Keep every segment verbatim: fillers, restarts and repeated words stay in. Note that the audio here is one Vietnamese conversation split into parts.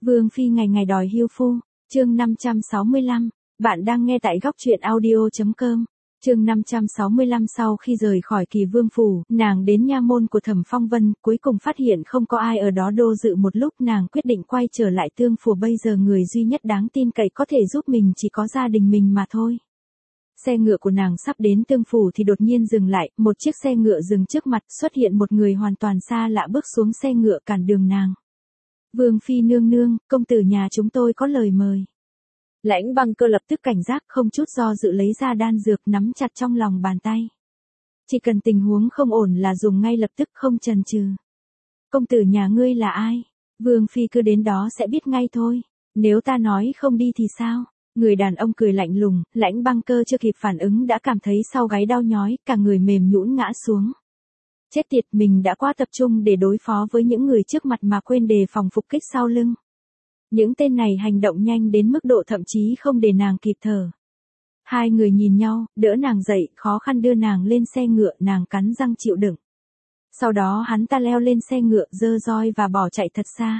Vương phi ngày ngày đòi hưu phu, chương năm trăm sáu mươi lăm, bạn đang nghe tại góc truyện audio chấm com. Chương năm trăm sáu mươi lăm sau khi rời khỏi Kỳ Vương phủ, nàng đến nha môn của Thẩm Phong Vân, cuối cùng phát hiện không có ai ở đó đô dự một lúc, nàng quyết định quay trở lại Tương phủ, bây giờ người duy nhất đáng tin cậy có thể giúp mình chỉ có gia đình mình mà thôi. Xe ngựa của nàng sắp đến Tương phủ thì đột nhiên dừng lại, một chiếc xe ngựa dừng trước mặt, xuất hiện một người hoàn toàn xa lạ bước xuống xe ngựa cản đường nàng. Vương phi nương nương, công tử nhà chúng tôi có lời mời. Lãnh Băng Cơ lập tức cảnh giác, không chút do dự lấy ra đan dược nắm chặt trong lòng bàn tay. Chỉ cần tình huống không ổn là dùng ngay lập tức, không chần chừ. Công tử nhà ngươi là ai? Vương phi cứ đến đó sẽ biết ngay thôi. Nếu ta nói không đi thì sao? Người đàn ông cười lạnh lùng, Lãnh Băng Cơ chưa kịp phản ứng đã cảm thấy sau gáy đau nhói, cả người mềm nhũn ngã xuống. Chết tiệt, mình đã quá tập trung để đối phó với những người trước mặt mà quên đề phòng phục kích sau lưng. Những tên này hành động nhanh đến mức độ thậm chí không để nàng kịp thở. Hai người nhìn nhau, đỡ nàng dậy, khó khăn đưa nàng lên xe ngựa, nàng cắn răng chịu đựng. Sau đó hắn ta leo lên xe ngựa, giơ roi và bỏ chạy thật xa.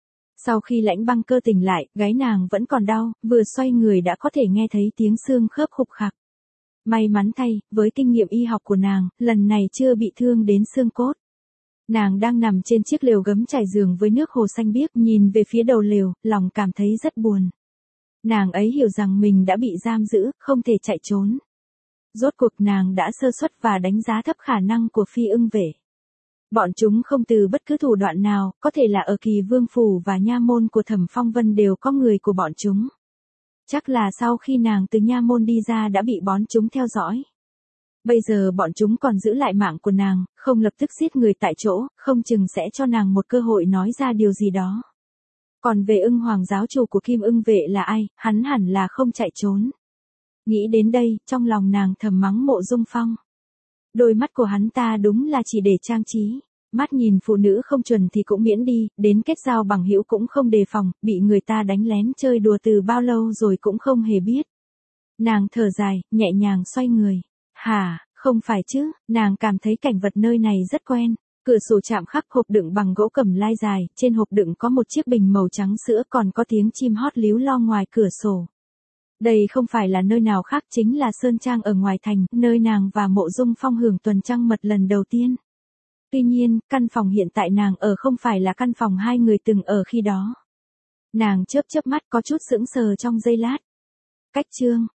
Sau khi Lãnh Băng Cơ tỉnh lại, gáy nàng vẫn còn đau, vừa xoay người đã có thể nghe thấy tiếng xương khớp khục khặc. May mắn thay, với kinh nghiệm y học của nàng, lần này chưa bị thương đến xương cốt. Nàng đang nằm trên chiếc lều gấm trải giường với nước hồ xanh biếc, nhìn về phía đầu lều, lòng cảm thấy rất buồn. Nàng ấy hiểu rằng mình đã bị giam giữ, không thể chạy trốn. Rốt cuộc nàng đã sơ suất và đánh giá thấp khả năng của Phi Ưng Vệ. Bọn chúng không từ bất cứ thủ đoạn nào, có thể là ở Kỳ Vương phủ và nha môn của Thẩm Phong Vân đều có người của bọn chúng. Chắc là sau khi nàng từ nha môn đi ra đã bị bọn chúng theo dõi. Bây giờ bọn chúng còn giữ lại mạng của nàng, không lập tức giết người tại chỗ, không chừng sẽ cho nàng một cơ hội nói ra điều gì đó. Còn về Ưng Hoàng giáo chủ của Kim Ưng Vệ là ai, hắn hẳn là không chạy trốn. Nghĩ đến đây, trong lòng nàng thầm mắng Mộ Dung Phong. Đôi mắt của hắn ta đúng là chỉ để trang trí. Mắt nhìn phụ nữ không chuẩn thì cũng miễn đi, đến kết giao bằng hữu cũng không đề phòng, bị người ta đánh lén chơi đùa từ bao lâu rồi cũng không hề biết. Nàng thở dài, nhẹ nhàng xoay người. Hả, không phải chứ, nàng cảm thấy cảnh vật nơi này rất quen. Cửa sổ chạm khắc hộp đựng bằng gỗ cẩm lai dài, trên hộp đựng có một chiếc bình màu trắng sữa, còn có tiếng chim hót líu lo ngoài cửa sổ. Đây không phải là nơi nào khác, chính là Sơn Trang ở ngoài thành, nơi nàng và Mộ Dung Phong hưởng tuần trăng mật lần đầu tiên. Tuy nhiên, căn phòng hiện tại nàng ở không phải là căn phòng hai người từng ở khi đó. Nàng chớp chớp mắt có chút sững sờ trong giây lát. Cách chương,